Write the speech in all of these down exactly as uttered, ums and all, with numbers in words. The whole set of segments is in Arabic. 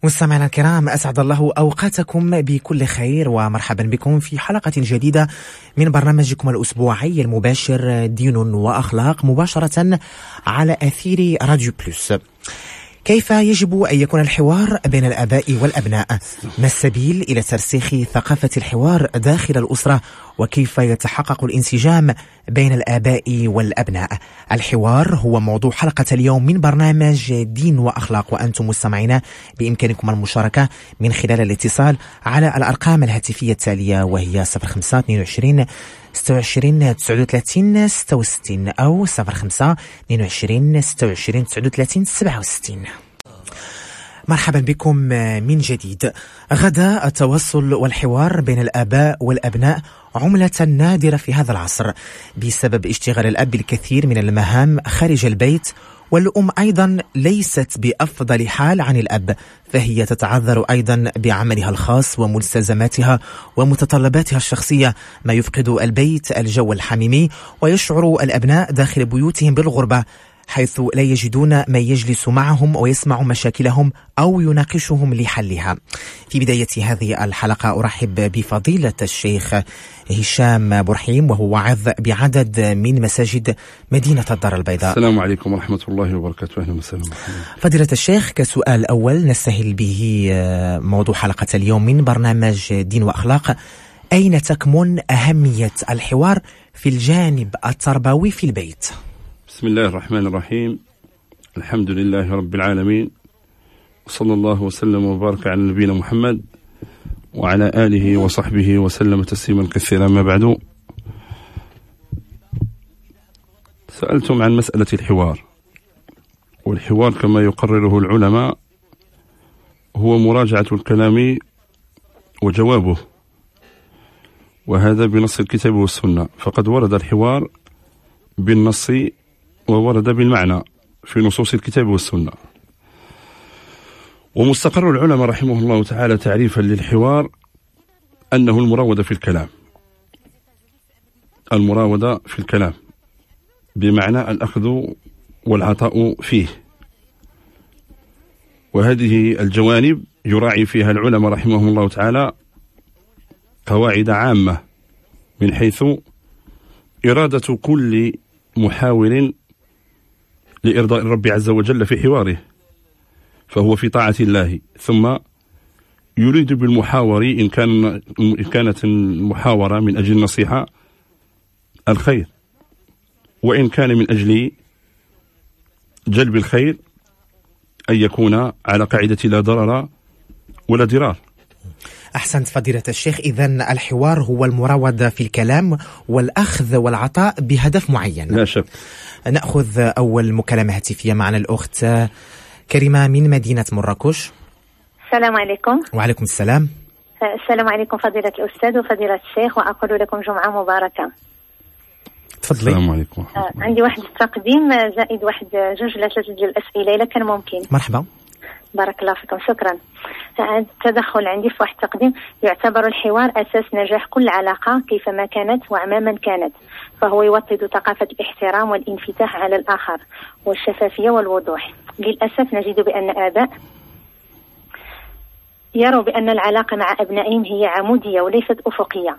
مستمعينا الكرام، أسعد الله أوقاتكم بكل خير ومرحبا بكم في حلقة جديدة من برنامجكم الأسبوعي المباشر دين وأخلاق، مباشرة على أثير راديو بلس. كيف يجب أن يكون الحوار بين الآباء والأبناء؟ ما السبيل إلى ترسيخ ثقافة الحوار داخل الأسرة؟ وكيف يتحقق الانسجام بين الآباء والأبناء؟ الحوار هو موضوع حلقة اليوم من برنامج دين وأخلاق، وأنتم مستمعين بإمكانكم المشاركة من خلال الاتصال على الأرقام الهاتفية التالية، وهي صفر خمسة اثنين وعشرين ستة وعشرين تسعة وثلاثين ستة وستين أو صفر خمسة اثنين وعشرين ستة وعشرين تسعة وثلاثين سبعة وستين. مرحبا بكم من جديد. غدا التواصل والحوار بين الآباء والأبناء عملة نادرة في هذا العصر بسبب اشتغال الأب بالكثير من المهام خارج البيت، والأم أيضا ليست بأفضل حال عن الأب، فهي تتعذر أيضا بعملها الخاص وملتزماتها ومتطلباتها الشخصية، ما يفقد البيت الجو الحميمي، ويشعر الأبناء داخل بيوتهم بالغربة، حيث لا يجدون من يجلس معهم ويسمع مشاكلهم أو يناقشهم لحلها. في بداية هذه الحلقة أرحب بفضيلة الشيخ هشام برحيم، وهو واعظ بعدد من مساجد مدينة الدار البيضاء. السلام عليكم ورحمة الله وبركاته. أهلا وسهلا. فضيلة الشيخ، كسؤال أول نستهل به موضوع حلقة اليوم من برنامج دين وأخلاق، أين تكمن أهمية الحوار في الجانب التربوي في البيت؟ بسم الله الرحمن الرحيم. الحمد لله رب العالمين، وصلى الله وسلم وبارك على نبينا محمد وعلى آله وصحبه وسلم تسليما كثيرا. ما بعد، سألتم عن مسألة الحوار، والحوار كما يقرره العلماء هو مراجعة الكلام وجوابه، وهذا بنص الكتاب والسنة، فقد ورد الحوار بالنص وورد بالمعنى في نصوص الكتاب والسنة. ومستقر العلماء رحمه الله تعالى تعريفا للحوار أنه المراودة في الكلام، المراودة في الكلام بمعنى الأخذ والعطاء فيه، وهذه الجوانب يراعي فيها العلماء رحمهم الله تعالى قواعد عامة من حيث إرادة كل محاور لإرضاء الرب عز وجل في حواره، فهو في طاعة الله، ثم يريد بالمحاور إن كان إن كانت المحاورة من أجل النصيحة الخير، وإن كان من أجل جلب الخير أن يكون على قاعدة لا ضرر ولا ضرار. أحسنت فضيلة الشيخ. إذن الحوار هو المراودة في الكلام والأخذ والعطاء بهدف معين. لا شك. نأخذ أول مكالمة هاتفية معنا الأخت كريمة من مدينة مراكش. السلام عليكم. وعليكم السلام. السلام عليكم فضيلة الأستاذ وفضيلة الشيخ، وأقول لكم جمعة مباركة. تفضلي. السلام عليكم. آه عندي واحد التقديم زائد واحد جوج لا ثلاثة ديال الأسئلة إذا كان ممكن. مرحبا. بارك الله فيكم، شكرا. التدخل عندي في واحد التقديم. يعتبر الحوار أساس نجاح كل علاقة كيفما كانت وعماما كانت، فهو يوطد ثقافة الاحترام والانفتاح على الآخر والشفافية والوضوح. للأسف نجد بأن آباء يروا بأن العلاقة مع أبنائهم هي عمودية وليست أفقية،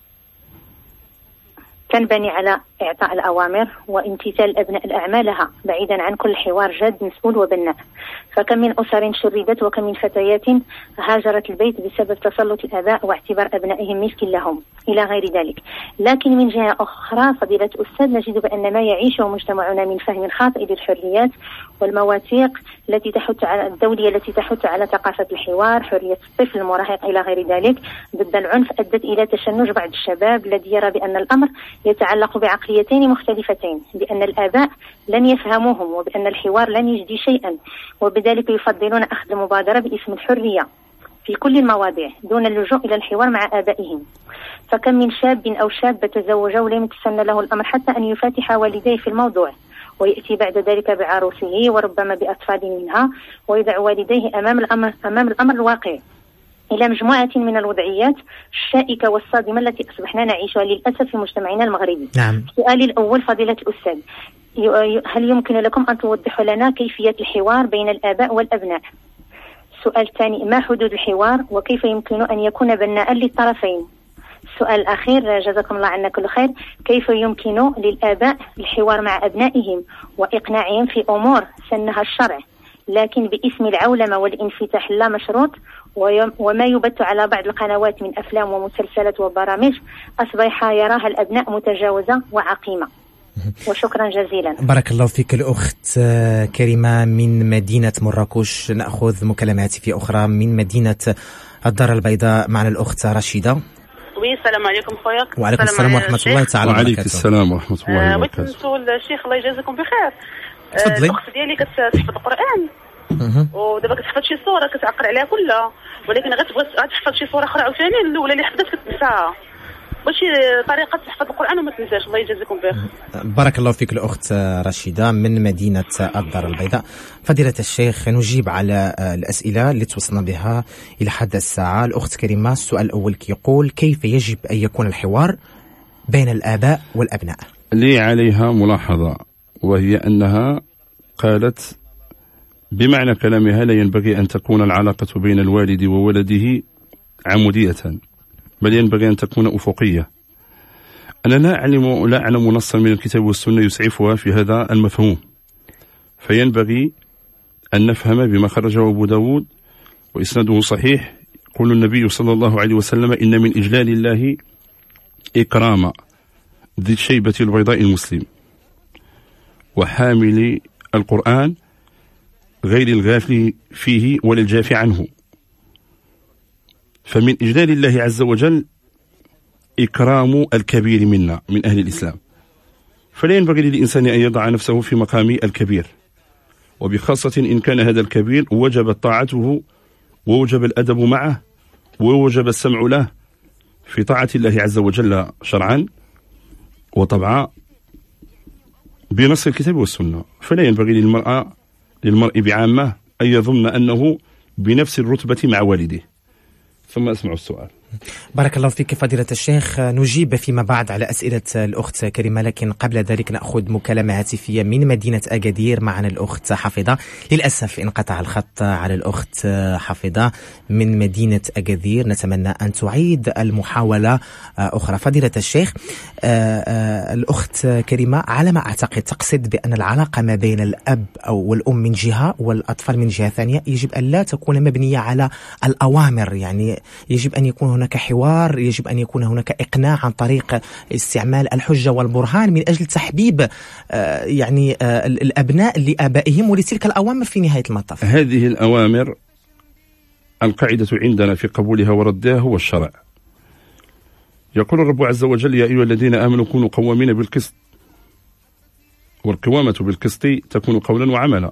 تنبني على إعطاء الأوامر وامتثال الأبناء لأعمالها بعيدا عن كل حوار جاد مسؤول وبناء. فكم من أسر شردت وكم من فتيات هاجرت البيت بسبب تسلط الآباء واعتبار أبنائهم ملك لهم إلى غير ذلك. لكن من جهة أخرى فضيلة الأستاذ نجد بأن ما يعيشه مجتمعنا من فهم خاطئ للحريات والمواثيق التي تحث على الدولية التي تحث على ثقافة الحوار، حرية الطفل المراهق إلى غير ذلك، ضد العنف، أدت إلى تشنج بعض الشباب الذي يرى بأن الأمر يتعلق بعقليتين مختلفتين، بأن الآباء لن يفهموهم وبأن الحوار لن يجدي شيئا، وبذلك يفضلون أخذ المبادرة باسم الحرية في كل المواضيع دون اللجوء إلى الحوار مع آبائهم. فكم من شاب أو شابة تزوج ولم يتسنى له الأمر حتى أن يفاتح والديه في الموضوع، ويأتي بعد ذلك بعروسه وربما بأطفال منها، ويضع والديه أمام الأمر, أمام الأمر الواقع، إلى مجموعة من الوضعيات الشائكة والصادمة التي أصبحنا نعيشها للأسف في مجتمعنا المغربي. نعم. سؤالي الأول فضيلة الأستاذ، هل يمكن لكم أن توضحوا لنا كيفية الحوار بين الآباء والأبناء؟ السؤال الثاني: ما حدود الحوار وكيف يمكن أن يكون بناء للطرفين؟ السؤال الأخير جزاكم الله عنا كل خير: كيف يمكن للآباء الحوار مع أبنائهم وإقناعهم في أمور سنها الشرع لكن باسم العولمة والانفتاح لا مشروط، وما يبث على بعض القنوات من أفلام ومسلسلات وبرامج أصبح يراها الأبناء متجاوزة وعقيمة؟ وشكرا جزيلا. بارك الله فيك الأخت كريمة من مدينة مراكش. نأخذ مكالمة هاتفية أخرى من مدينة الدار البيضاء. معنا الأخت رشيدة. وي السلام عليكم خويا. وعليكم السلام ورحمة الله تعالى وبركاته. وعليكم السلام ورحمة الله وبركاته. بغيت نسول الشيخ الله يجازيكم بخير. تفضلي. الأخت ديالي كتحفظ القرآن ودابا كتحفظ شي سورة كتعقل عليها كلها، ولكن غتبغي تحفظ شي سورة أخرى عاوتاني الأولى اللي حفظت كتنساها. ماشي طريقة تحفظ القرآن وما تنساش. الله يجازيكم بخير. بارك الله فيك الأخت رشيدة من مدينة الدار البيضاء. فضيلة الشيخ، نجيب على الأسئلة اللي توصلنا بها إلى حد الساعة. الأخت كريمة السؤال الأول يقول: كيف يجب أن يكون الحوار بين الآباء والأبناء؟ لي عليها ملاحظة، وهي أنها قالت بمعنى كلامها: لا ينبغي أن تكون العلاقة بين الوالد وولده عمودية، بل ينبغي أن تكون أفقية. أنا لا أعلم لا أعلم نصا من الكتاب والسنة يسعفها في هذا المفهوم، فينبغي أن نفهم بما خرجه أبو داود وإسناده صحيح. يقول النبي صلى الله عليه وسلم: إن من إجلال الله إكرام ذي الشيبة البيضاء المسلم وحامل القرآن غير الغافل فيه ولا الجافي عنه. فمن إجلال الله عز وجل إكرام الكبير منا من أهل الإسلام، فلا ينبغي للإنسان أن يضع نفسه في مقام الكبير، وبخاصة إن كان هذا الكبير وجب طاعته ووجب الأدب معه ووجب السمع له في طاعة الله عز وجل شرعا وطبعا بنص الكتاب والسنة. فلا ينبغي للمرأة للمرء بعامة أن يظن أنه بنفس الرتبة مع والده. ثم أسمع السؤال. بارك الله فيك فضيلة الشيخ. نجيب فيما بعد على أسئلة الأخت كريمة، لكن قبل ذلك نأخذ مكالمة هاتفية من مدينة أكادير. معنا الأخت حافظة. للأسف انقطع الخط على الأخت حافظة من مدينة أكادير. نتمنى أن تعيد المحاولة أخرى. فضيلة الشيخ، الأخت كريمة على ما أعتقد تقصد بأن العلاقة ما بين الأب أو والأم من جهة والأطفال من جهة ثانية يجب أن لا تكون مبنية على الأوامر، يعني يجب أن يكون هناك حوار، يجب أن يكون هناك إقناع عن طريق استعمال الحجة والبرهان من أجل تحبيب آه يعني آه الأبناء لآبائهم ولتلك الأوامر في نهاية المطاف. هذه الأوامر القاعدة عندنا في قبولها وردها هو الشرع. يقول الرب عز وجل: يا أيها الذين آمنوا كونوا قوامين بالقسط، والقوامة بالقسط تكون قولا وعملا.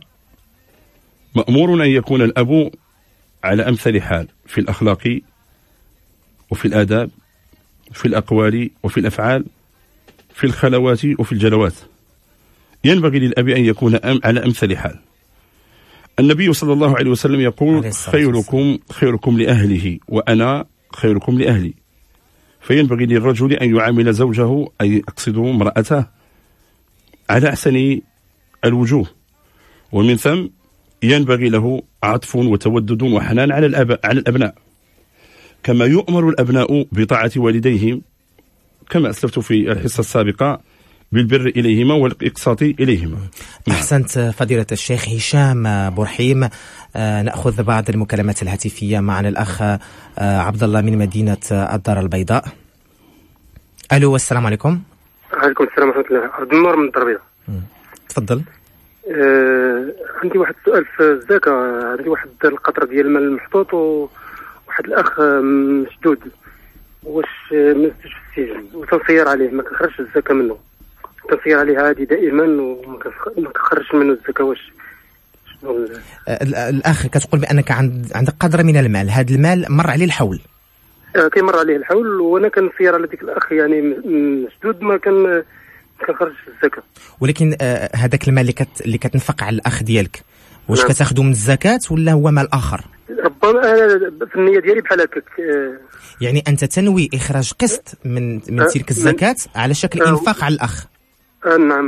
مأمور أن يكون الأب على أمثل حال في الأخلاق وفي الآداب، في الأقوال وفي الأفعال، في الخلوات وفي الجلوات. ينبغي للأب أن يكون على أمثل حال. النبي صلى الله عليه وسلم يقول: خيركم خيركم لأهله وأنا خيركم لأهلي. فينبغي للرجل أن يعامل زوجه، أي أقصد امرأته، على أحسن الوجوه، ومن ثم ينبغي له عطف وتودد وحنان على الأب على الأبناء، كما يؤمر الأبناء بطاعة والديهم، كما أسلفت في الحصة السابقة، بالبر إليهما والإقساط إليهما. أحسنت فضيلة الشيخ. هشام بورحيم. آه نأخذ بعض المكالمات الهاتفية. معنا الأخ آه عبد الله من مدينة الدار البيضاء. ألو، والسلام عليكم. وعليكم السلام ورحمة الله. عبد المر من الدار البيضاء. تفضل. آه عندي واحد السؤال في الزكاة. عندي واحد القطرة ديال المال المحطوط وواحد الأخ مشدود، واش منسجن في السجن وتنصير عليه ما كنخرجش الزكاة منه، تنصير عليه عادي دائما وما كنخرجش منه الزكاة. واش شنو الأخ كتقول بأنك عند عندك قدر من المال، هذا المال مر عليه الحول؟ آه كيمر عليه الحول وانا كنصير على ديك الأخ يعني مشدود ما كان كنخرج الزكاة. ولكن آه هذاك المال اللي كت اللي كتنفق على الأخ ديالك واش نعم. كتاخذه من الزكاة ولا هو مال آخر؟ ربما في النية ديالي بحال هكاك. يعني أنت تنوي إخراج قسط من من تلك الزكاة على شكل إنفاق على الأخ. آه نعم.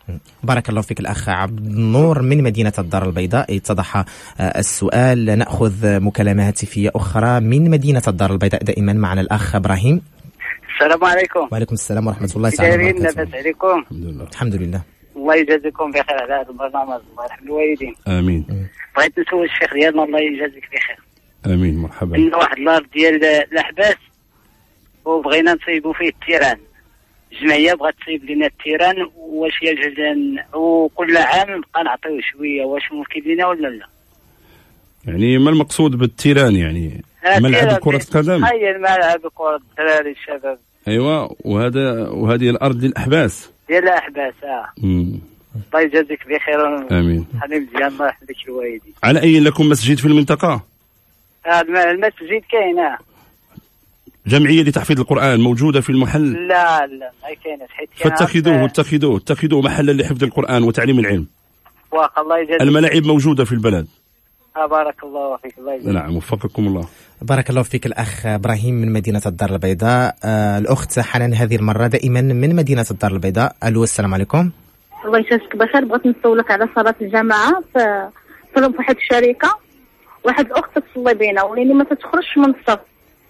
بارك الله فيك الأخ عبد النور من مدينة الدار البيضاء. اتضح السؤال. نأخذ مكالمة هاتفية أخرى من مدينة الدار البيضاء. دائما معنا الأخ إبراهيم. السلام عليكم. وعليكم السلام ورحمة الله تعالى وبركاته. لاباس عليكم؟ الحمد لله. الله يجازيكم بخير على هذا البرنامج. الله يرحم الوالدين. امين. بغيت نسول الشيخ ديالنا الله يجازيك بخير. امين مرحبا. عندنا واحد الارض ديال الاحباس وبغينا نصيبوا فيه التيران. الجمعيه بغات تصيب لنا التيران، واش يجوز وكل عام نبقى نعطيو شويه، واش ممكن لنا ولا لا؟ يعني ما المقصود بالتيران؟ يعني ملعب كرة قدم؟ هي الملعب كرة الدراري الشباب. ايوه. وهذا وهذه الارض للاحباس ديال الاحباس. اه امم الله يجازيك بخير. امين. حبيب مزيان الله يحفظك الوالدين. على اي لكم مسجد في المنطقه؟ هذا المسجد كاين. اه جمعيه لتحفيظ القران موجوده في المحل؟ لا لا ما كاينش، حيت فاتخذوه اتخذوه اتخذوه محلا لحفظ القران وتعليم العلم. واخا الله يجازيك. الملاعب موجوده في البلد. آه بارك الله فيك. الله يجزيك. نعم وفقكم الله. بارك الله فيك الأخ إبراهيم من مدينة الدار البيضاء. آه الأخت حنان هذه المرة دائما من مدينة الدار البيضاء. ألو السلام عليكم. الله يجازيك بخير. بغيت نسولك على صلاة الجماعة في في واحد الشركة، واحد الأخت تصلي بينا ولاني ما تتخرجش من الصف.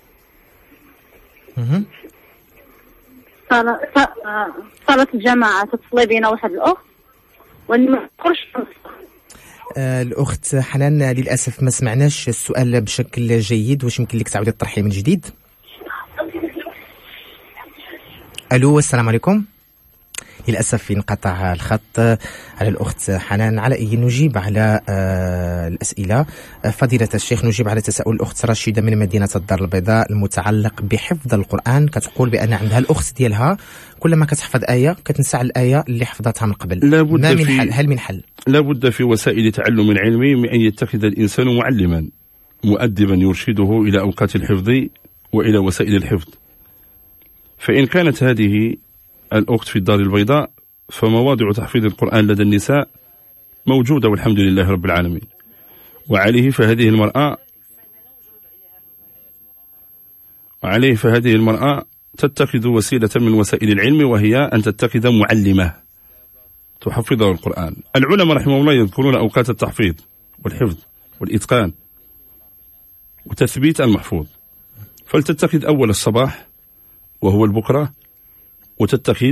اها صلاة صلاة الجماعة تتصلي بينا واحد الأخت ولاني ما تخرجش من الصف. آه الأخت حنان للأسف ما سمعناش السؤال بشكل جيد. واش يمكن لك تعاودي تطرحيه من جديد؟ ألو السلام عليكم. للأسف انقطع الخط على الأخت حنان. على أي نجيب على آه الأسئلة. فضيلة الشيخ، نجيب على تساؤل الأخت رشيدة من مدينة الدار البيضاء المتعلق بحفظ القرآن. كتقول بأن عندها الأخت ديالها كلما كتحفظ آية كتنسى الآية اللي حفظتها من قبل. لابد ما من في حل؟ هل من حل؟ لابد في وسائل تعلم العلم من أن يتخذ الإنسان معلما مؤدبا يرشده إلى أوقات الحفظ وإلى وسائل الحفظ. فإن كانت هذه الأخت في الدار البيضاء فمواضع تحفيظ القرآن لدى النساء موجودة والحمد لله رب العالمين. وعليه فهذه المرأة وعليه فهذه المرأة تتخذ وسيلة من وسائل العلم، وهي أن تتخذ معلمة تحفظه القرآن. العلماء رحمه الله يذكرون أوقات التحفيظ والحفظ والإتقان وتثبيت المحفوظ، فلتتخذ أول الصباح وهو البكرة، وتتخذ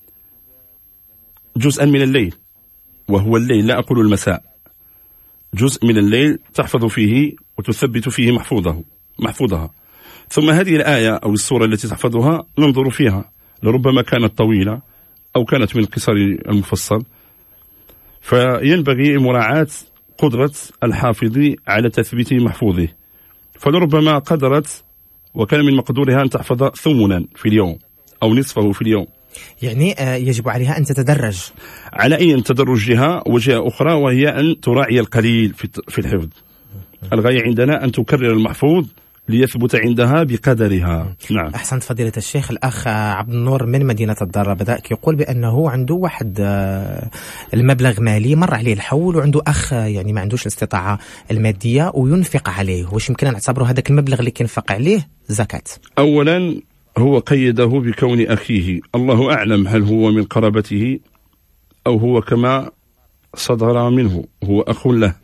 جزءا من الليل وهو الليل، لا أقول المساء، جزء من الليل تحفظ فيه وتثبت فيه محفوظه محفوظها. ثم هذه الآية أو السورة التي تحفظها ننظر فيها، لربما كانت طويلة أو كانت من القصر المفصل، فينبغي مراعاة قدرة الحافظ على تثبيت محفوظه. فلربما قدرت وكان من مقدورها أن تحفظ ثمنا في اليوم أو نصفه في اليوم. يعني يجب عليها أن تتدرج على أي تدرج جهة وجهة أخرى، وهي أن تراعي القليل في الحفظ. الغاية عندنا أن تكرر المحفوظ ليثبت عندها بقدرها. نعم. أحسنت فضيلة الشيخ. الأخ عبد النور من مدينة الدار البيضاء يقول بأنه عنده واحد المبلغ مالي مر عليه الحول، وعنده أخ يعني ما عندوش الاستطاعة المادية وينفق عليه. واش يمكن نعتبره هذاك المبلغ اللي كينفق عليه زكاة؟ أولا هو قيده بكون أخيه، الله أعلم هل هو من قرابته أو هو كما صدر منه هو أخ له.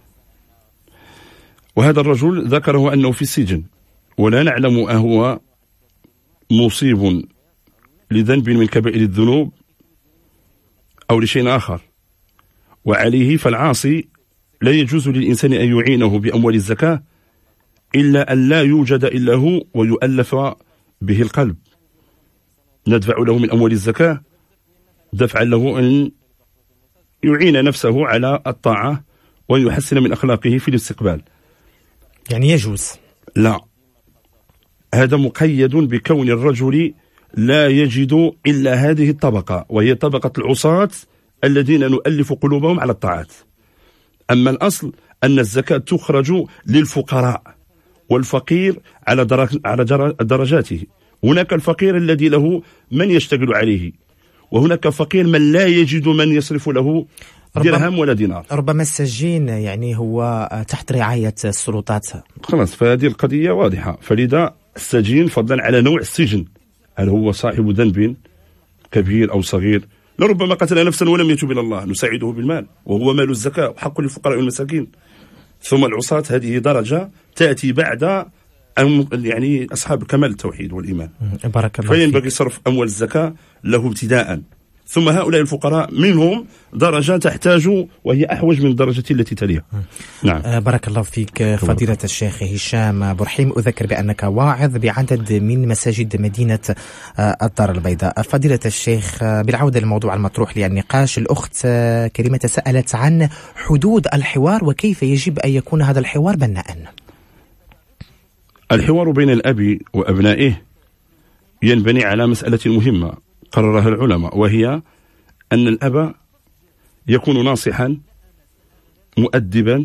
وهذا الرجل ذكره أنه في السجن، ولا نعلم أهو مصيب لذنب من كبائر الذنوب أو لشيء آخر. وعليه فالعاصي لا يجوز للإنسان أن يعينه بأموال الزكاة إلا أن لا يوجد إلا هو ويؤلف به القلب. ندفع له من أموال الزكاة دفعا له أن يعين نفسه على الطاعة ويحسن من أخلاقه في الاستقبال. يعني يجوز؟ لا، هذا مقيد بكون الرجل لا يجد إلا هذه الطبقة، وهي طبقة العصاة الذين نؤلف قلوبهم على الطاعات. أما الأصل أن الزكاة تخرج للفقراء، والفقير على درج على درجاته. هناك الفقير الذي له من يشتغل عليه، وهناك فقير من لا يجد من يصرف له درهم ولا دينار. ربما السجين يعني هو تحت رعاية السلطات. خلاص، فهذه القضية واضحة. فلذا السجين فضلا على نوع السجن، هل هو صاحب ذنب كبير أو صغير، لربما قتل نفسا ولم يتوب إلى الله نساعده بالمال وهو مال الزكاة وحق للفقراء والمساكين. ثم العصاة هذه درجة تأتي بعد يعني أصحاب كمال التوحيد والإيمان. بارك الله فيك. فينبغي صرف أموال الزكاة له ابتداء، ثم هؤلاء الفقراء منهم درجة تحتاج وهي أحوج من الدرجة التي تليها. نعم. بارك الله فيك فضيلة الشيخ هشام برحيم. أذكر بأنك واعظ بعدد من مساجد مدينة الدار البيضاء. فضيلة الشيخ، بالعودة للموضوع المطروح للنقاش، الأخت كريمة سألت عن حدود الحوار وكيف يجب أن يكون هذا الحوار بناءً. الحوار بين الأب وأبنائه ينبني على مسألة مهمة قررها العلماء، وهي أن الأب يكون ناصحا مؤدبا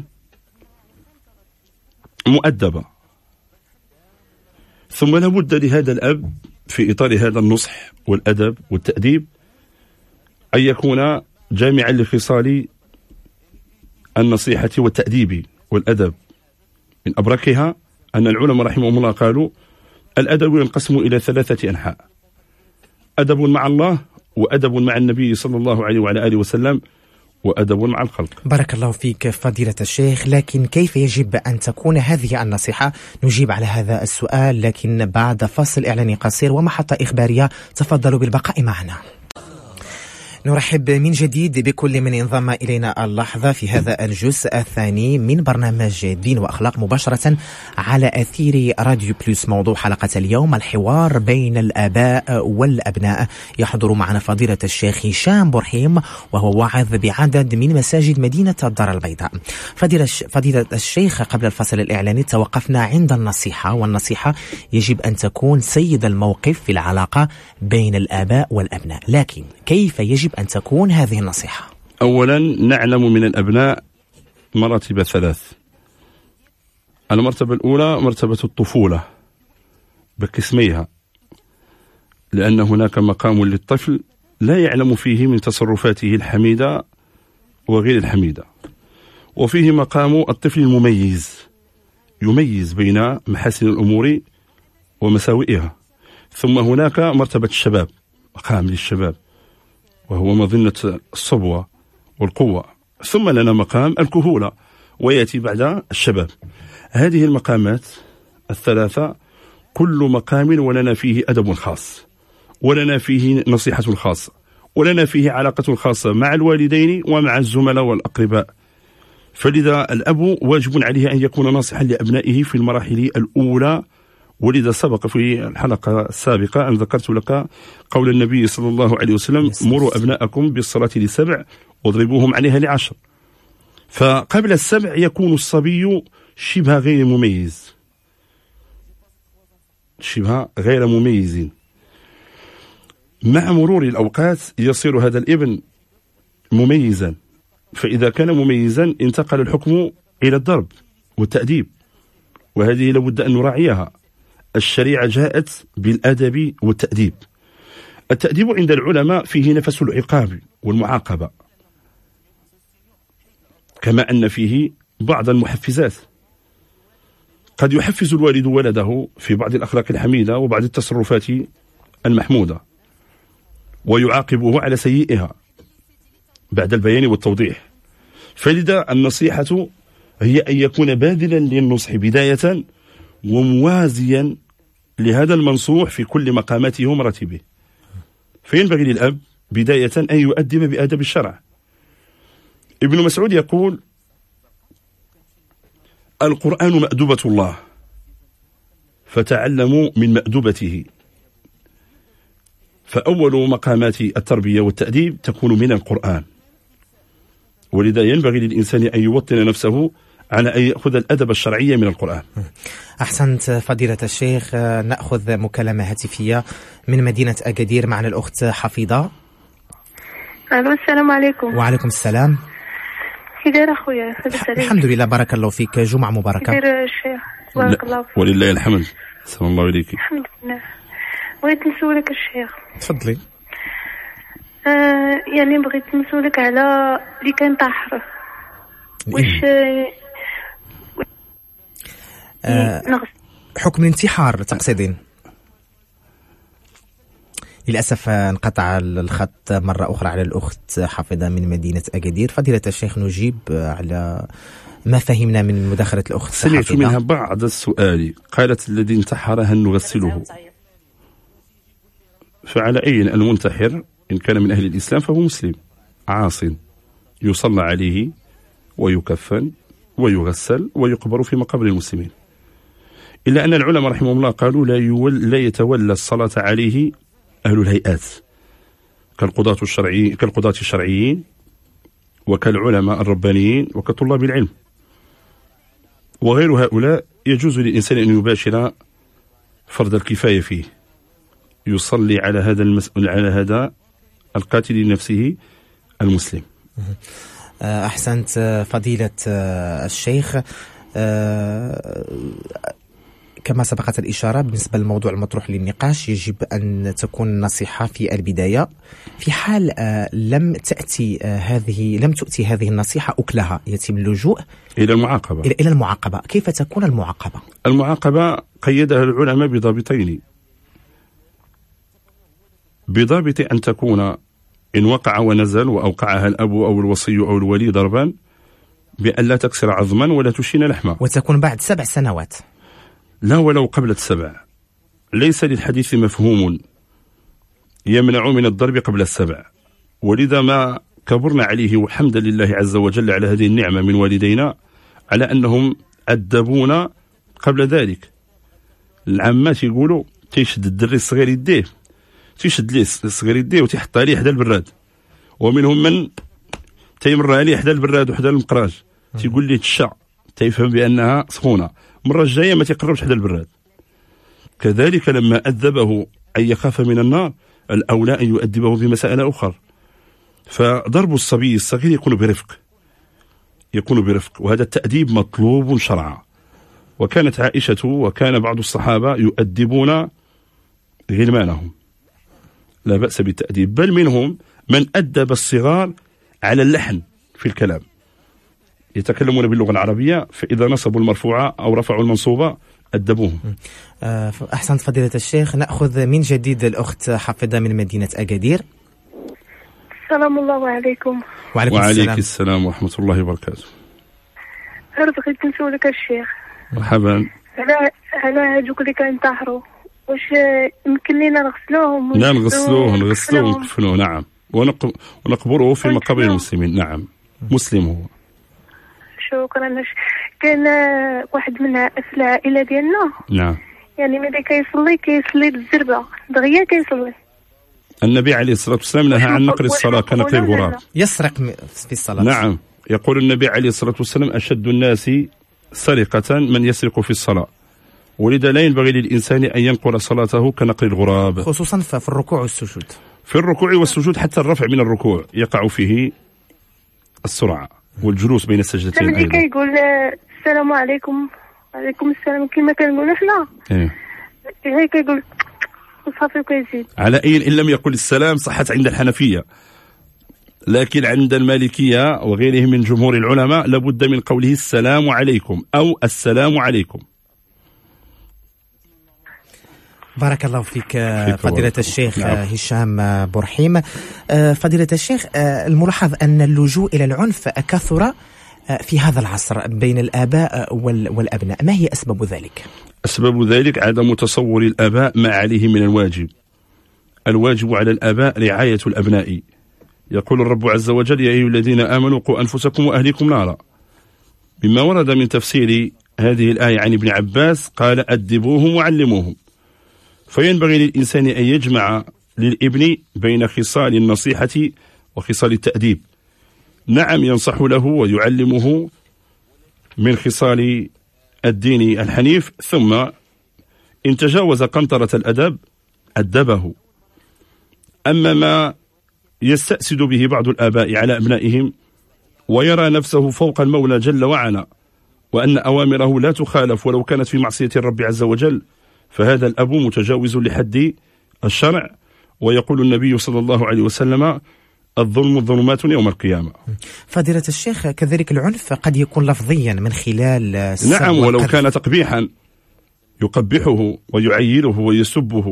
مؤدبا، ثم لابد لهذا الأب في إطار هذا النصح والأدب والتأديب أن يكون جامعا لخصال النصيحة والتأديب والأدب. من أبركها أن العلماء رحمهم الله قالوا الأدب ينقسم إلى ثلاثة أنحاء: أدب مع الله، وأدب مع النبي صلى الله عليه وعلى آله وسلم، وأدب مع الخلق. بارك الله فيك فضيلة الشيخ. لكن كيف يجب أن تكون هذه النصيحة؟ نجيب على هذا السؤال لكن بعد فصل إعلاني قصير ومحطة إخبارية. تفضلوا بالبقاء معنا. نرحب من جديد بكل من انضم إلينا اللحظة في هذا الجزء الثاني من برنامج دين وأخلاق مباشرة على أثير راديو بلوس. موضوع حلقة اليوم الحوار بين الآباء والأبناء. يحضر معنا فضيلة الشيخ هشام برحيم وهو واعظ بعدد من مساجد مدينة الدار البيضاء. فضيلة الشيخ، قبل الفصل الإعلاني توقفنا عند النصيحة، والنصيحة يجب أن تكون سيد الموقف في العلاقة بين الآباء والأبناء، لكن كيف يجب أن تكون هذه النصيحة؟ أولا نعلم من الأبناء مراتب ثلاث. المرتبة الأولى مرتبة الطفولة بقسميها، لأن هناك مقام للطفل لا يعلم فيه من تصرفاته الحميدة وغير الحميدة، وفيه مقام الطفل المميز يميز بين محاسن الأمور ومساوئها. ثم هناك مرتبة الشباب، مقام للشباب وهو مظنة الصبوة والقوة. ثم لنا مقام الكهولة ويأتي بعد الشباب. هذه المقامات الثلاثة كل مقام ولنا فيه أدب خاص، ولنا فيه نصيحة خاصة، ولنا فيه علاقة خاصة مع الوالدين ومع الزملاء والأقرباء. فلذا الأب واجب عليه أن يكون ناصحا لأبنائه في المراحل الأولى. ولذا سبق في الحلقة السابقة أن ذكرت لك قول النبي صلى الله عليه وسلم: مروا أبناءكم بالصلاة لسبع واضربوهم عليها لعشر. فقبل السبع يكون الصبي شبه غير مميز، شبه غير مميز. مع مرور الأوقات يصير هذا الابن مميزا، فإذا كان مميزا انتقل الحكم إلى الضرب والتأديب، وهذه لابد أن نراعيها. الشريعة جاءت بالأدب والتأديب. التأديب عند العلماء فيه نفس العقاب والمعاقبة، كما أن فيه بعض المحفزات. قد يحفز الوالد ولده في بعض الأخلاق الحميدة وبعض التصرفات المحمودة، ويعاقبه على سيئها بعد البيان والتوضيح. فلذا النصيحة هي أن يكون باذلا للنصح بداية وموازيا لهذا المنصوح في كل مقاماته ومراتبه. فينبغي للأب بداية أن يؤدب بآداب الشرع. ابن مسعود يقول: القرآن مأدبة الله فتعلموا من مأدبته. فأول مقامات التربية والتأديب تكون من القرآن، ولذا ينبغي للإنسان أن يوطن نفسه على أن يأخذ الأدب الشرعي من القرآن. أحسنت فضيلة الشيخ. نأخذ مكالمة هاتفية من مدينة أكادير. معنا الأخت حفيظة. ألو، السلام عليكم. وعليكم السلام. كي داير أخويا؟ الحمد لله، بارك الله فيك. جمعة مباركة. كي داير الشيخ؟ بارك الله فيك. ولله الحمد. سلام الله عليك. الحمد لله. بغيت نسولك الشيخ. تفضلي. آه يعني بغيت نسولك على اللي كان طاحر، واش آه حكم الانتحار تقصدين؟ للأسف انقطع الخط مرة أخرى على الأخت حافظة من مدينة أكادير. فضيلة الشيخ نجيب على ما فهمنا من مداخلة الأخت سمعت حافظة. منها بعض السؤال. قالت الذي انتحر هل نغسله؟ فعلى أي المنتحر إن كان من أهل الإسلام فهو مسلم عاص، يصلى عليه ويكفن ويغسل ويقبر في مقابر المسلمين، إلا أن العلماء رحمهم الله قالوا لا, يول لا يتولى الصلاة عليه أهل الهيئات كالقضاة الشرعيين كالقضاة الشرعيين وكالعلماء الربانيين وكطلاب العلم، وغير هؤلاء يجوز للإنسان أن يباشر فرض الكفاية فيه، يصلي على هذا المسؤول على هذا القاتل لنفسه المسلم. أحسنت فضيلة الشيخ. كما سبقت الإشارة بالنسبة للموضوع المطروح للنقاش يجب أن تكون النصيحة في البداية. في حال لم تأتي هذه لم تؤتي هذه النصيحة أكلها يتم اللجوء إلى المعاقبة. إلى المعاقبة. كيف تكون المعاقبة؟ المعاقبة قيدها العلماء بضابطين. بضابط أن تكون إن وقع ونزل وأوقعها الأب أو الوصي أو الولي ضربا بأن لا تكسر عظما ولا تشين لحما، وتكون بعد سبع سنوات. لا ولو قبل السبع. ليس للحديث مفهوم يمنع من الضرب قبل السبع، ولذا ما كبرنا عليه وحمدا لله عز وجل على هذه النعمة من والدينا على أنهم أدبونا قبل ذلك. العامات يقولوا تيشد الدري الصغير يديه، تيشد ليه الصغير يديه وتيحط عليه حدا البراد، ومنهم من تيمر عليه حدا البراد وحدا المقراج تيقول لي تشا، تيفهم بأنها سخونة، مرة الجاية ما تيقربش حدا البراد. كذلك لما أذبه أن يخاف من النار الأولى أن يؤدبه بمسائل أخرى. فضرب الصبي الصغير يكون برفق يكون برفق وهذا التأديب مطلوب شرعا. وكانت عائشة وكان بعض الصحابة يؤدبون غلمانهم، لا بأس بالتأديب، بل منهم من أدب الصغار على اللحن في الكلام، يتكلمون باللغة العربية فإذا نصبوا المرفوعة أو رفعوا المنصوبة أدبوهم. أحسنت فضيلة الشيخ. نأخذ من جديد الأخت حافظة من مدينة أكادير. السلام الله عليكم. وعليكم وعليك السلام. السلام ورحمة الله وبركاته. غير بغيت نسولك الشيخ مرحبا. على على هادوك اللي كينتحروا، واش يمكن لينا نغسلوهم؟ لا نغسلوه نغسلوه ونكفنوه، نعم، ونقبره في مقابر المسلمين، نعم، مسلم هو. شكرا. كان واحد من في العائله ديالنا، نعم، يعني ملي كيصلي كيصلي بالزربه دغيا كيصلي. النبي عليه الصلاة والسلام نهى عن نقر الصلاة كنقر الغراب. يسرق في الصلاة. نعم، يقول النبي عليه الصلاة والسلام أشد الناس سرقة من يسرق في الصلاة، ولذا لا ينبغي للإنسان أن ينقر صلاته كنقر الغراب، خصوصا في الركوع والسجود. في الركوع والسجود حتى الرفع من الركوع يقع فيه السرعة، والجلوس بين السجدتين أيضا. ملي كيقول السلام عليكم وعليكم السلام كما كنقولوا حنا، إيه هي كيقول صافي وكيزيد. على أي إن لم يقل السلام صحت عند الحنفية، لكن عند المالكية وغيرهم من جمهور العلماء لابد من قوله السلام عليكم أو السلام عليكم. بارك الله فيك فضيلة الشيخ. نعم. هشام برحيم. فضيلة الشيخ، الملاحظ أن اللجوء إلى العنف كثر في هذا العصر بين الآباء والأبناء، ما هي أسباب ذلك؟ أسباب ذلك عدم تصور الآباء ما عليه من الواجب. الواجب على الآباء رعاية الأبناء. يقول الرب عز وجل يا أيها الذين آمنوا قوا أنفسكم وأهليكم نارا. مما ورد من تفسير هذه الآية عن ابن عباس قال أدبوهم وعلموهم. فينبغي للإنسان أن يجمع للابن بين خصال النصيحة وخصال التأديب. نعم، ينصح له ويعلمه من خصال الدين الحنيف، ثم إن تجاوز قنطرة الأدب أدبه. أما ما يستأسد به بعض الآباء على أبنائهم ويرى نفسه فوق المولى جل وعلا وأن أوامره لا تخالف ولو كانت في معصية الرب عز وجل، فهذا الأب متجاوز لحد الشرع. ويقول النبي صلى الله عليه وسلم الظلم ظلمات يوم القيامة. فضيلة الشيخ، كذلك العنف قد يكون لفظيا من خلال نعم، ولو كان تقبيحا يقبحه ويعيره ويسبه،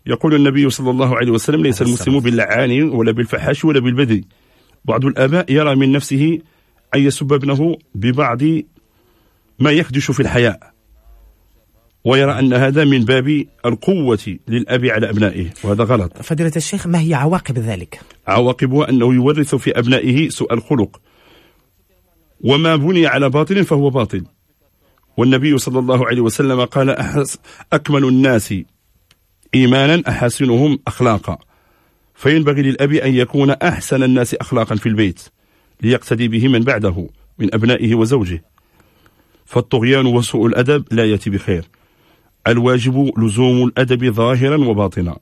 يقول النبي صلى الله عليه وسلم: ليس المسلم باللعان ولا بالفحاش ولا بالبذي. بعض الآباء يرى من نفسه أن يسب ابنه ببعض ما يخدش في الحياء، ويرى أن هذا من باب القوة للأب على أبنائه، وهذا غلط. فضيلة الشيخ، ما هي عواقب ذلك؟ عواقبها أنه يورث في أبنائه سوء الخلق، وما بني على باطل فهو باطل. والنبي صلى الله عليه وسلم قال: أحس أكمل الناس إيمانا أحسنهم أخلاقا. فينبغي للأب أن يكون أحسن الناس أخلاقا في البيت ليقتدي به من بعده من أبنائه وزوجه. فالطغيان وسوء الأدب لا يأتي بخير. الواجب لزوم الأدب ظاهرا وباطنا.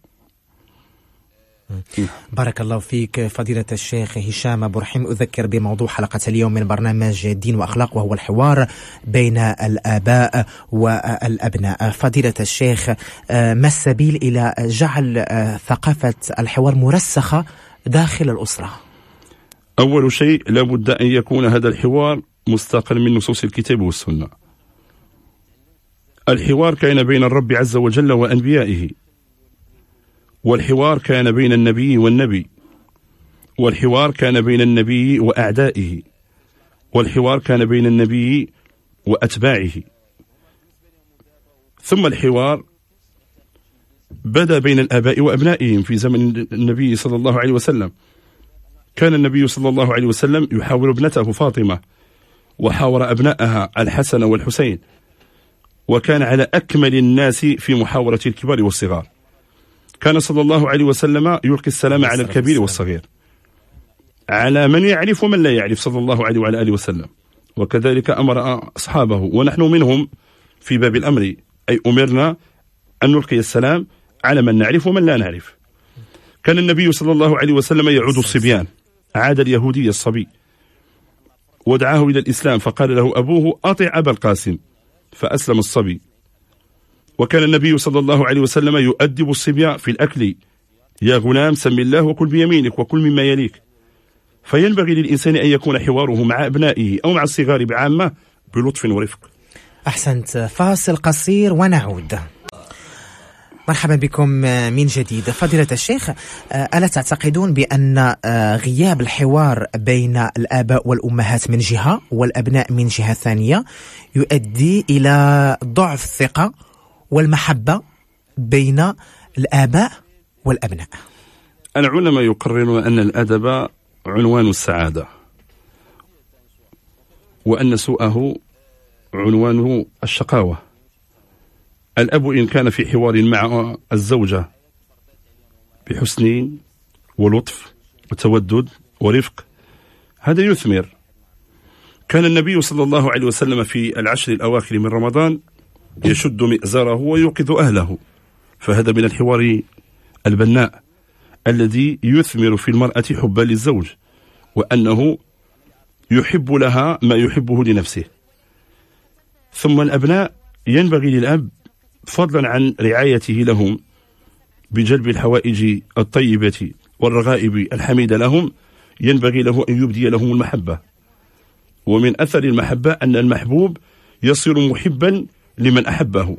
بارك الله فيك فضيلة الشيخ هشام أبو رحيم. أذكر بموضوع حلقة اليوم من برنامج دين وأخلاق، وهو الحوار بين الآباء والأبناء. فضيلة الشيخ، ما السبيل إلى جعل ثقافة الحوار مرسخة داخل الأسرة؟ أول شيء لابد أن يكون هذا الحوار مستقل من نصوص الكتاب والسنة. الحوار كان بين الرب عز وجل وأنبيائه، والحوار كان بين النبي والنبي، والحوار كان بين النبي وأعدائه، والحوار كان بين النبي وأتباعه. ثم الحوار بدأ بين الآباء وأبنائهم في زمن النبي صلى الله عليه وسلم. كان النبي صلى الله عليه وسلم يحاور ابنته فاطمة، وحاور أبنائها الحسن والحسين، وكان على أكمل الناس في محاورة الكبار والصغار. كان صلى الله عليه وسلم يلقي السلام على الكبير والصغير، على من يعرف ومن لا يعرف صلى الله عليه وعلى آله وسلم. وكذلك أمر أصحابه، ونحن منهم في باب الأمر، أي أمرنا أن نلقي السلام على من نعرف ومن لا نعرف. كان النبي صلى الله عليه وسلم يعود الصبيان. عاد اليهودي الصبي ودعاه إلى الإسلام، فقال له أبوه: أطع أبا القاسم، فأسلم الصبي. وكان النبي صلى الله عليه وسلم يؤدب الصبيان في الأكل: يا غلام سم الله وكل بيمينك وكل مما يليك. فينبغي للإنسان أن يكون حواره مع أبنائه أو مع الصغار بعامة بلطف ورفق. أحسنت. فاصل قصير ونعود. مرحبا بكم من جديد. فضيلة الشيخ، ألا تعتقدون بأن غياب الحوار بين الآباء والأمهات من جهة والأبناء من جهة ثانية يؤدي إلى ضعف الثقة والمحبة بين الآباء والأبناء؟ العلماء يقررون أن الأدب عنوان السعادة، وأن سوءه عنوانه الشقاوة. الأب إن كان في حوار مع الزوجة بحسن ولطف وتودد ورفق، هذا يثمر. كان النبي صلى الله عليه وسلم في العشر الأواخر من رمضان يشد مئزره ويوقظ أهله، فهذا من الحوار البناء الذي يثمر في المرأة حبا للزوج، وأنه يحب لها ما يحبه لنفسه. ثم الأبناء ينبغي للأب فضلا عن رعايته لهم بجلب الحوائج الطيبة والرغائب الحميدة لهم، ينبغي له أن يبدي لهم المحبة. ومن أثر المحبة أن المحبوب يصير محبا لمن أحبه،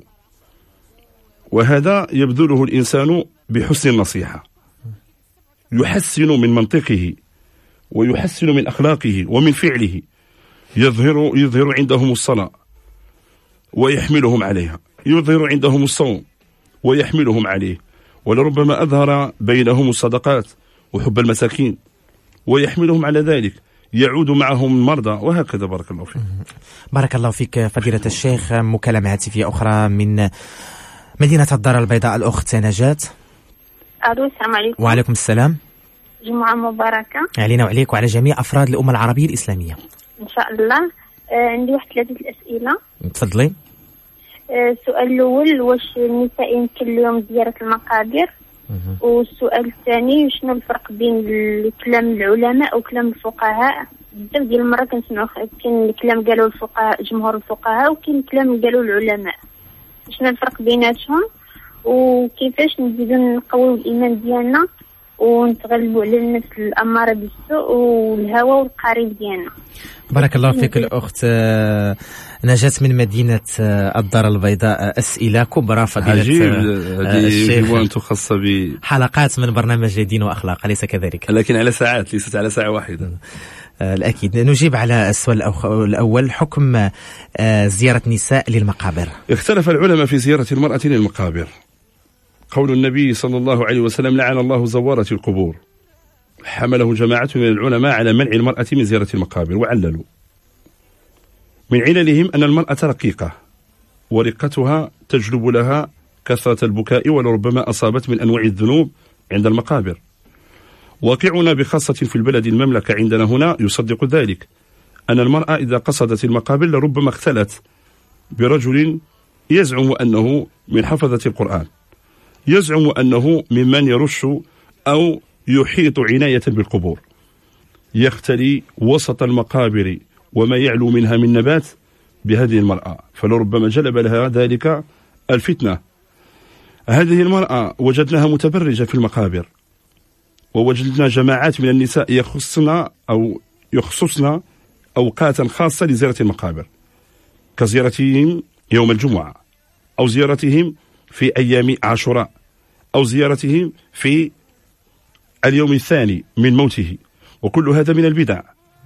وهذا يبذله الإنسان بحسن النصيحة، يحسن من منطقه ويحسن من أخلاقه ومن فعله، يظهر يظهر عندهم الصلاة ويحملهم عليها، يظهر عندهم الصوم ويحملهم عليه، ولربما أظهر بينهم الصدقات وحب المساكين ويحملهم على ذلك، يعود معهم المرضى، وهكذا. بارك الله فيك. بارك الله فيك فضيلة الشيخ. مكالمة هاتفية أخرى من مدينة الدار البيضاء، الأخت نجاة. ألو، السلام عليكم. وعليكم السلام. جمعة مباركة علينا وعليك وعلى جميع أفراد الأمة العربية الإسلامية إن شاء الله. آه عندي واحد ثلاثة الأسئلة. تفضلي. آه السؤال الأول: واش النساء يمكن لهم زيارة المقابر؟ والسؤال الثاني: شنو الفرق بين كلام العلماء وكلام الفقهاء؟ بزاف ديال المرات كنسمعوا كاين الكلام قالوا الفقهاء جمهور الفقهاء، وكاين الكلام قالوا العلماء. شنو الفرق بيناتهم وكيفاش نزيدو نقويو الإيمان ديالنا ونتغلبوا على النفس الأمارة بالسوء والهوى والقريب ديالنا. بارك الله فيك الأخت نجاة من مدينة الدار البيضاء. أسئلة كبرى فضيلة الشيخ خاصة بحلقات من برنامج دين وأخلاق، أليس كذلك؟ لكن على ساعات، ليست على ساعة واحدة. الأكيد. نجيب على السؤال الأول، حكم زيارة نساء للمقابر. اختلف العلماء في زيارة المرأة للمقابر. قول النبي صلى الله عليه وسلم لعن الله زوارة القبور، حمله جماعة من العلماء على منع المرأة من زيارة المقابر، وعللوا من عللهم أن المرأة رقيقة، ورقتها تجلب لها كثرة البكاء ولربما أصابت من أنواع الذنوب عند المقابر. واقعنا بخاصة في البلد المملكة عندنا هنا يصدق ذلك، أن المرأة إذا قصدت المقابر لربما اختلت برجل يزعم أنه من حفظة القرآن، يزعم أنه ممن يرش أو يحيط عناية بالقبور، يختلي وسط المقابر وما يعلو منها من نبات بهذه المرأة، فلربما جلب لها ذلك الفتنة. هذه المرأة وجدناها متبرجة في المقابر، ووجدنا جماعات من النساء يخصن أو يخصصن أوقاتا خاصة لزيارة المقابر، كزيارتهم يوم الجمعة، أو زيارتهم في أيام عاشوراء، أو زيارتهم في اليوم الثاني من موته، وكل هذا من البدع.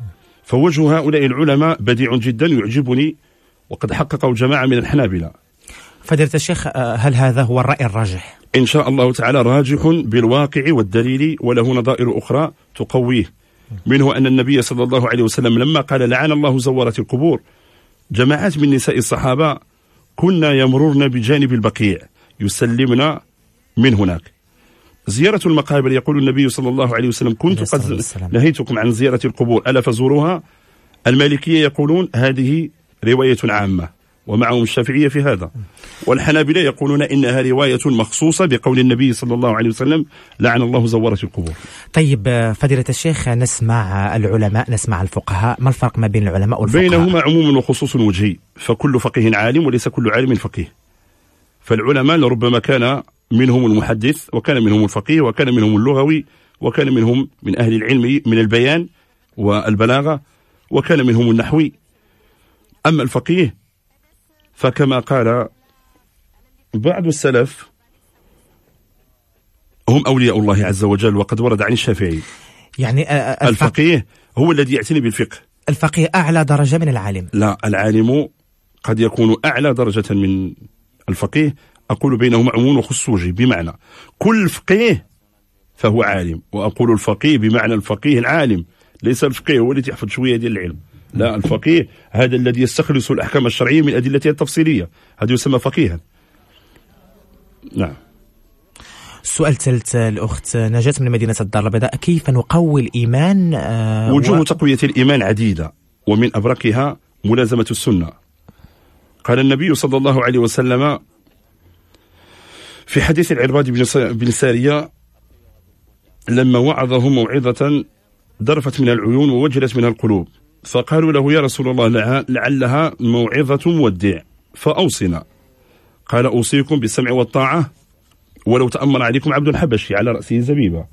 فوجه هؤلاء العلماء بديع جدا يعجبني، وقد حققه جماعة من الحنابلة. فضيلة الشيخ، هل هذا هو الرأي الراجح؟ إن شاء الله تعالى راجح بالواقع والدليل، وله نظائر أخرى تقويه. منه أن النبي صلى الله عليه وسلم لما قال لعن الله زوارة القبور، جماعات من نساء الصحابة كنا يمررن بجانب البقيع يسلمنا من هناك. زيارة المقابر يقول النبي صلى الله عليه وسلم كنت قد نهيتكم عن زيارة القبور ألا فزوروها. المالكية يقولون هذه رواية عامة، ومعهم الشافعية في هذا، والحنابلة يقولون إنها رواية مخصوصة بقول النبي صلى الله عليه وسلم لعن الله زوارة القبور. طيب فضيلة الشيخ، نسمع العلماء، نسمع الفقهاء، ما الفرق ما بين العلماء والفقهاء؟ بينهما عموم وخصوص وجهي، فكل فقيه عالم وليس كل عالم فقيه. فالعلماء لربما كان منهم المحدث، وكان منهم الفقيه، وكان منهم اللغوي، وكان منهم من أهل العلم من البيان والبلاغة، وكان منهم النحوي. أما الفقيه فكما قال بعض السلف هم أولياء الله عز وجل، وقد ورد عن الشافعي يعني الفقيه هو الذي يعتني بالفقه. الفقيه أعلى درجة من العالم؟ لا، العالم قد يكون أعلى درجة من الفقيه. أقول بينهما عموم وخصوص وجهي، بمعنى كل فقيه فهو عالم، وأقول الفقيه بمعنى الفقيه العالم، ليس الفقيه هو الذي يحفظ شوية ديال العلم، لا، الفقيه هذا الذي يستخلص الأحكام الشرعية من أدلتها التفصيلية، هذا يسمى فقيها. نعم. السؤال الثالث الأخت نجاة من مدينة الدار البيضاء، كيف نقوي الإيمان؟ آه وجوه و... تقوية الإيمان عديدة، ومن أبركها ملازمة السنة. قال النبي صلى الله عليه وسلم في حديث العرباض بن سارية لما وعظه موعظة ذرفت من العيون ووجلت منها القلوب، فقالوا له يا رسول الله لعلها موعظة مودع فأوصنا. قال أوصيكم بالسمع والطاعة ولو تأمر عليكم عبد حبشي على رأسه زبيبة،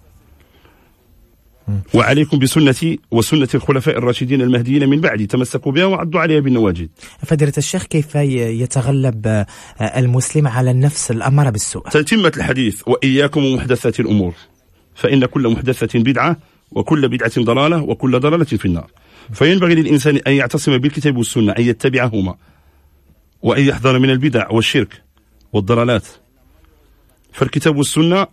وعليكم بسنتي وسنة الخلفاء الراشدين المهديين من بعدي، تمسكوا بها وعضوا عليها بالنواجذ. فضيلة الشيخ، كيف يتغلب المسلم على النفس الأمارة بالسوء؟ تتمة الحديث وإياكم ومحدثات الأمور، فإن كل محدثة بدعة وكل بدعة ضلالة وكل ضلالة في النار. فينبغي للإنسان أن يعتصم بالكتاب والسنة، أن يتبعهما، وأن يحذر من البدع والشرك والضلالات. فالكتاب والسنة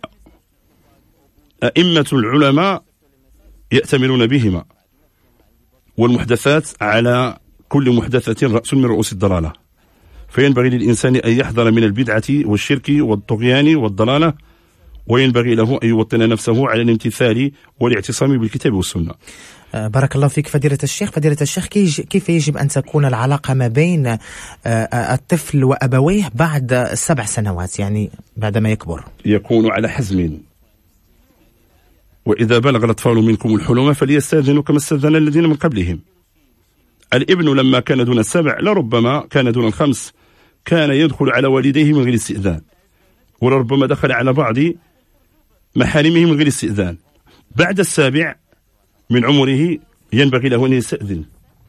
أئمة العلماء يأتمرون بهما، والمحدثات على كل محدثة رأس من رؤوس الضلالة. فينبغي للإنسان أن يحذر من البدعة والشرك والطغيان والضلالة، وينبغي له أن يوطن نفسه على الامتثال والاعتصام بالكتاب والسنة. بارك الله فيك فضيلة الشيخ. فضيلة الشيخ، كيف يجب أن تكون العلاقة ما بين الطفل وأبويه بعد سبع سنوات، يعني بعدما يكبر؟ يكون على حزم، وإذا بلغ الأطفال منكم الحلم فليستأذنوا كما استأذن الذين من قبلهم. الابن لما كان دون السبع لربما كان دون الخمس كان يدخل على والديه من غير استئذان، ولربما دخل على بعض محارمه من غير استئذان. بعد السابع من عمره ينبغي له أن يستأذن،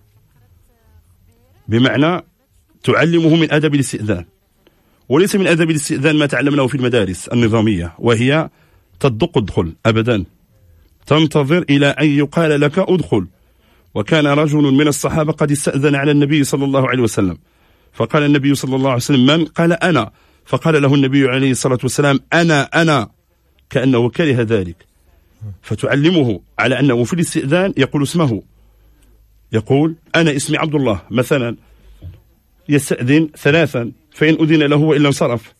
بمعنى تعلمه من آداب الاستئذان، وليس من آداب الاستئذان ما تعلمناه في المدارس النظامية، وهي تدق ادخل أبدا، تنتظر إلى أن يقال لك ادخل. وكان رجل من الصحابة قد استأذن على النبي صلى الله عليه وسلم، فقال النبي صلى الله عليه وسلم: من؟ قال: أنا. فقال له النبي عليه الصلاة والسلام: أنا أنا، كأنه كره ذلك. فتعلمه على أنه في الاستئذان يقول اسمه، يقول: أنا اسمي عبد الله مثلا، يستأذن ثلاثا، فإن أذن له وإلا انصرف.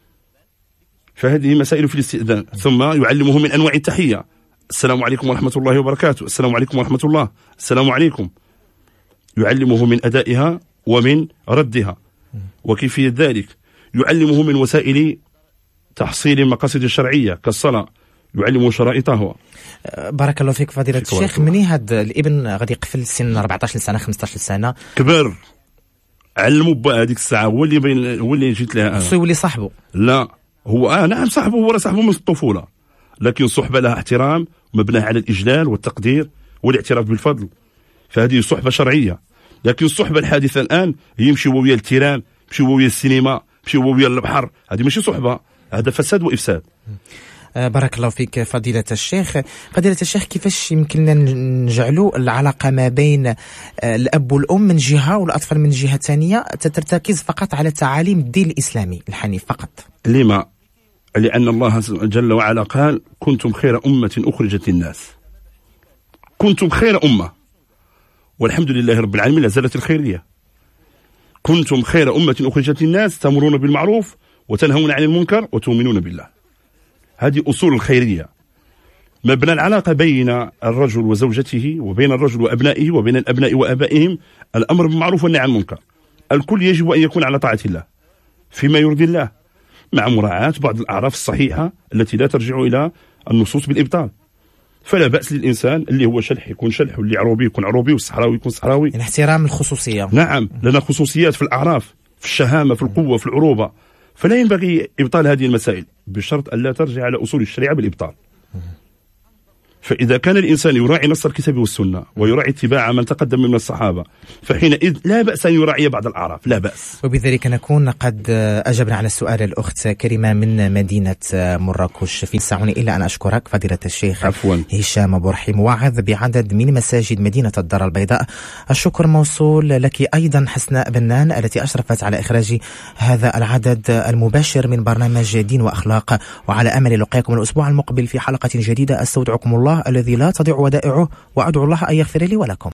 فهذه مسائل في الاستئذان. ثم يعلمه من أنواع التحية: السلام عليكم ورحمة الله وبركاته، السلام عليكم ورحمة الله، السلام عليكم. يعلمه من أدائها ومن ردها وكيفية ذلك. يعلمه من وسائل تحصيل المقاصد الشرعية كالصلاة، يعلمه شرائطها. بارك الله فيك فضيلة الشيخ. مني هذا الابن غادي يقفل سن أربعطاش سنة خمسطاش سنة كبر، علموا با هذيك الساعة هو اللي بين هو اللي جيت لها أنا. خصو يولي صاحبه. لا هو آه نعم صاحبه، هو صاحبه من الطفولة، لكن صحبة لها احترام مبناها على الإجلال والتقدير والاعتراف بالفضل، فهذه صحبة شرعية. لكن الصحبة الحادثة الآن هي يمشي ويا التيران، يمشي ويا السينما، يمشي ويا البحر، هذه ماشي صحبة، هذا فساد وإفساد. بارك الله فيك فضيلة الشيخ. فضيلة الشيخ، كيفاش يمكننا نجعلوا العلاقة ما بين الأب والأم من جهة والأطفال من جهة ثانية ترتكز فقط على تعاليم الدين الإسلامي الحنيف فقط؟ لما؟ لأن الله جل وعلا قال: كنتم خير أمة أخرجت للناس. كنتم خير أمة، والحمد لله رب العالمين لا زالت الخيرية. كنتم خير أمة أخرجت للناس تأمرون بالمعروف وتنهون عن المنكر وتؤمنون بالله. هذه أصول الخيرية. مبنى العلاقة بين الرجل وزوجته وبين الرجل وأبنائه وبين الأبناء وآبائهم الأمر بالمعروف والنهي عن المنكر. الكل يجب أن يكون على طاعة الله فيما يرضي الله، مع مراعاة بعض الأعراف الصحيحة التي لا ترجع إلى النصوص بالإبطال. فلا بأس للإنسان اللي هو شلح يكون شلح، واللي عروبي يكون عروبي، والصحراوي يكون صحراوي. يعني احترام الخصوصية. نعم، لنا خصوصيات في الأعراف، في الشهامة، في القوة، في العروبة، فلا ينبغي إبطال هذه المسائل بشرط أن لا ترجع على أصول الشريعة بالإبطال. فإذا كان الإنسان يراعي نص الكتاب والسنة ويراعي اتباع من تقدم من الصحابة، فحينئذ لا بأس أن يراعي بعض الأعراف، لا بأس. وبذلك نكون قد أجبنا على السؤال الأخت كريمة من مدينة مراكش. في ساعوني إلا أن أشكرك فضيلة الشيخ عفوا. هشام بورحي، موعظ بعدد من مساجد مدينة الدار البيضاء. الشكر موصول لك أيضا حسناء بنان التي أشرفت على إخراج هذا العدد المباشر من برنامج دين وأخلاق، وعلى أمل لقاكم الأسبوع المقبل في حلقة جديدة. أستودعكم الله الذي لا تضيع ودائعه، وأدعو الله أن يغفر لي ولكم.